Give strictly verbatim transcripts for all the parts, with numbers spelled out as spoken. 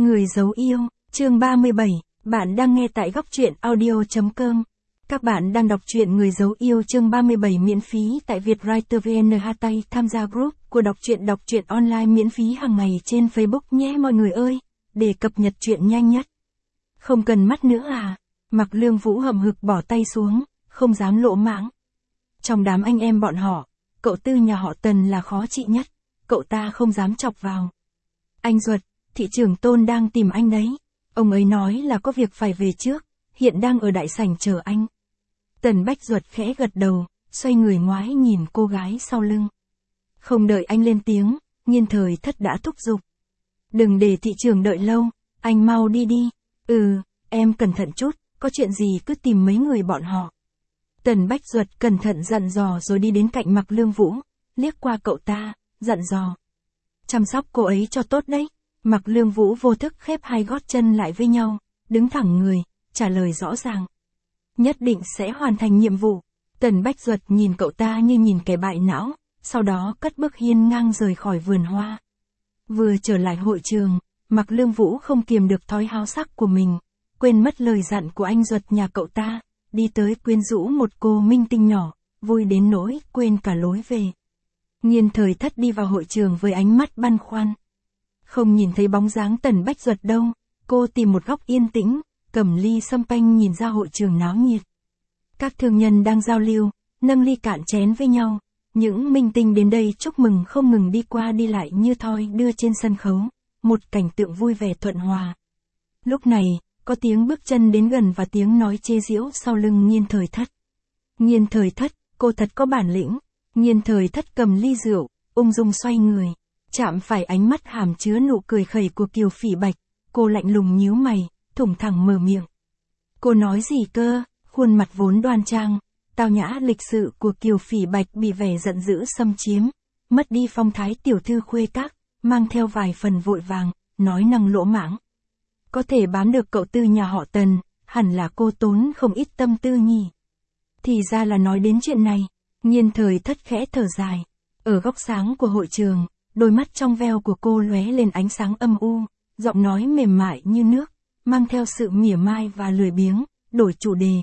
Người giấu yêu, chương ba mươi bảy, bạn đang nghe tại góc truyện audio.com. Các bạn đang đọc truyện Người giấu yêu chương ba mươi bảy miễn phí tại Vietwriter vê en Hatay, tham gia group của đọc truyện đọc truyện online miễn phí hàng ngày trên Facebook nhé mọi người ơi, để cập nhật truyện nhanh nhất. Không cần mắt nữa à? Mạc Lương Vũ hậm hực bỏ tay xuống, không dám lỗ mãng. Trong đám anh em bọn họ, cậu Tư nhà họ Tần là khó trị nhất, cậu ta không dám chọc vào. Anh Duật, thị trưởng Tôn đang tìm anh đấy. Ông ấy nói là có việc phải về trước, hiện đang ở đại sảnh chờ anh. Tần Bách Duật khẽ gật đầu, xoay người ngoái nhìn cô gái sau lưng. Không đợi anh lên tiếng, Nhiên Thời Thất đã thúc giục. Đừng để thị trưởng đợi lâu, anh mau đi đi. Ừ, em cẩn thận chút, có chuyện gì cứ tìm mấy người bọn họ. Tần Bách Duật cẩn thận dặn dò rồi đi đến cạnh Mạc Lương Vũ, liếc qua cậu ta, dặn dò. Chăm sóc cô ấy cho tốt đấy. Mạc Lương Vũ vô thức khép hai gót chân lại với nhau, đứng thẳng người, trả lời rõ ràng. Nhất định sẽ hoàn thành nhiệm vụ. Tần Bách Duật nhìn cậu ta như nhìn kẻ bại não, sau đó cất bước hiên ngang rời khỏi vườn hoa. Vừa trở lại hội trường, Mạc Lương Vũ không kiềm được thói háo sắc của mình, quên mất lời dặn của anh Duật nhà cậu ta, đi tới quyến rũ một cô minh tinh nhỏ, vui đến nỗi quên cả lối về. Nhiên Thời Thất đi vào hội trường với ánh mắt băn khoăn. Không nhìn thấy bóng dáng Tần Bách Duật đâu, cô tìm một góc yên tĩnh, cầm ly sâm panh nhìn ra hội trường náo nhiệt. Các thương nhân đang giao lưu, nâng ly cạn chén với nhau, những minh tinh đến đây chúc mừng không ngừng đi qua đi lại như thoi đưa trên sân khấu, một cảnh tượng vui vẻ thuận hòa. Lúc này, có tiếng bước chân đến gần và tiếng nói chê giễu sau lưng Nhiên Thời Thất. Nhiên Thời Thất, cô thật có bản lĩnh. Nhiên Thời Thất cầm ly rượu, ung dung xoay người, chạm phải ánh mắt hàm chứa nụ cười khẩy của Kiều Phỉ Bạch, cô lạnh lùng nhíu mày, thủng thẳng mở miệng. Cô nói gì cơ? Khuôn mặt vốn đoan trang, tao nhã lịch sự của Kiều Phỉ Bạch bị vẻ giận dữ xâm chiếm, mất đi phong thái tiểu thư khuê các, mang theo vài phần vội vàng, nói năng lỗ mãng. Có thể bám được cậu Tư nhà họ Tần, hẳn là cô tốn không ít tâm tư nhỉ. Thì ra là nói đến chuyện này. Nhiên Thời Thất khẽ thở dài. Ở góc sáng của hội trường, đôi mắt trong veo của cô lóe lên ánh sáng âm u, giọng nói mềm mại như nước, mang theo sự mỉa mai và lười biếng, đổi chủ đề.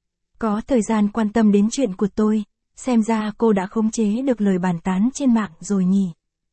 Có thời gian quan tâm đến chuyện của tôi, xem ra cô đã khống chế được lời bàn tán trên mạng rồi nhỉ.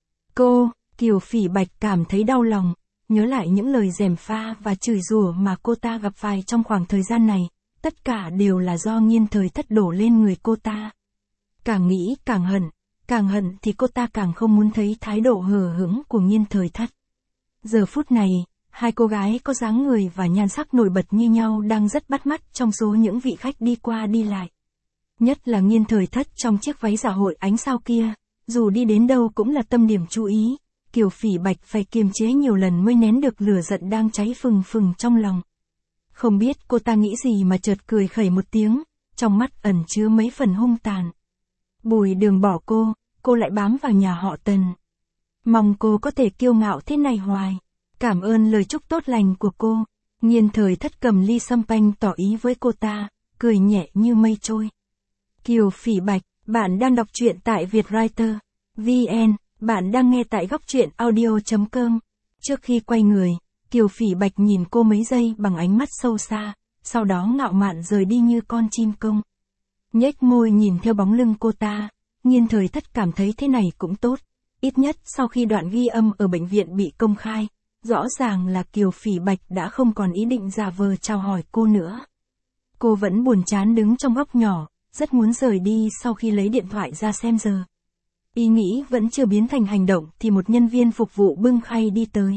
Cô, Kiều Phỉ Bạch cảm thấy đau lòng, nhớ lại những lời gièm pha và chửi rủa mà cô ta gặp phải trong khoảng thời gian này, tất cả đều là do Nhiên Thời Thất đổ lên người cô ta. Càng nghĩ càng hận, càng hận thì cô ta càng không muốn thấy thái độ hờ hững của Nhiên Thời Thất. Giờ phút này, hai cô gái có dáng người và nhan sắc nổi bật như nhau đang rất bắt mắt trong số những vị khách đi qua đi lại. Nhất là Nhiên Thời Thất trong chiếc váy dạ hội ánh sao kia, dù đi đến đâu cũng là tâm điểm chú ý, Kiều Phỉ Bạch phải kiềm chế nhiều lần mới nén được lửa giận đang cháy phừng phừng trong lòng. Không biết cô ta nghĩ gì mà chợt cười khẩy một tiếng, trong mắt ẩn chứa mấy phần hung tàn. Bùi Đường bỏ cô, cô lại bám vào nhà họ Tần. Mong cô có thể kiêu ngạo thế này hoài. Cảm ơn lời chúc tốt lành của cô. Nhiên Thời Thất cầm ly sâm panh tỏ ý với cô ta, cười nhẹ như mây trôi. Kiều Phỉ Bạch, bạn đang đọc truyện tại Vietwriter. vê en, bạn đang nghe tại góc truyện audio.com. Trước khi quay người, Kiều Phỉ Bạch nhìn cô mấy giây bằng ánh mắt sâu xa, sau đó ngạo mạn rời đi như con chim công. Nhếch môi nhìn theo bóng lưng cô ta, Nhiên Thời Thất cảm thấy thế này cũng tốt. Ít nhất sau khi đoạn ghi âm ở bệnh viện bị công khai, rõ ràng là Kiều Phỉ Bạch đã không còn ý định giả vờ chào hỏi cô nữa. Cô vẫn buồn chán đứng trong góc nhỏ, rất muốn rời đi sau khi lấy điện thoại ra xem giờ. Ý nghĩ vẫn chưa biến thành hành động thì một nhân viên phục vụ bưng khay đi tới.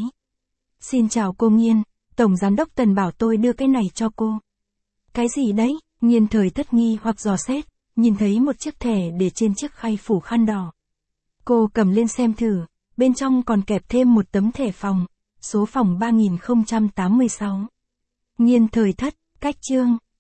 Xin chào cô Nhiên, Tổng Giám đốc Tần bảo tôi đưa cái này cho cô. Cái gì đấy? Nhiên Thời Thất nghi hoặc dò xét, nhìn thấy một chiếc thẻ để trên chiếc khay phủ khăn đỏ. Cô cầm lên xem thử, bên trong còn kẹp thêm một tấm thẻ phòng, số phòng ba nghìn không trăm tám mươi sáu. Nhiên Thời Thất, cách chương.